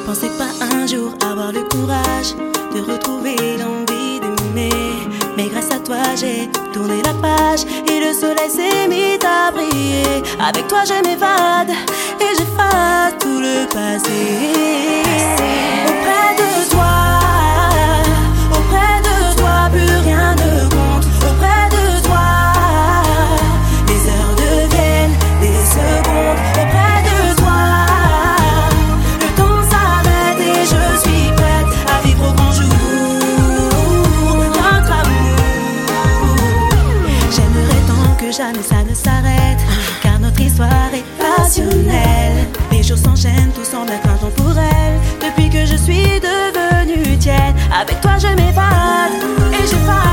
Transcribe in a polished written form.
pensais pas un jour avoir le courage de retrouver l'envie d'aimer. Mais grâce à toi j'ai tourné la page et le soleil s'est mis à briller. Avec toi je m'évade et j'efface tout le passé. Auprès de toi, plus rien ne compte. Auprès de toi, les heures deviennent des secondes. Auprès de toi, le temps s'arrête et je suis prête à vivre au grand jour notre amour. J'aimerais tant que jamais ça ne s'arrête, car notre histoire est passionnelle. Les jours s'enchaînent, tout semble être intemporel. Depuis que je suis devenue tienne, avec toi je m'évade et j'efface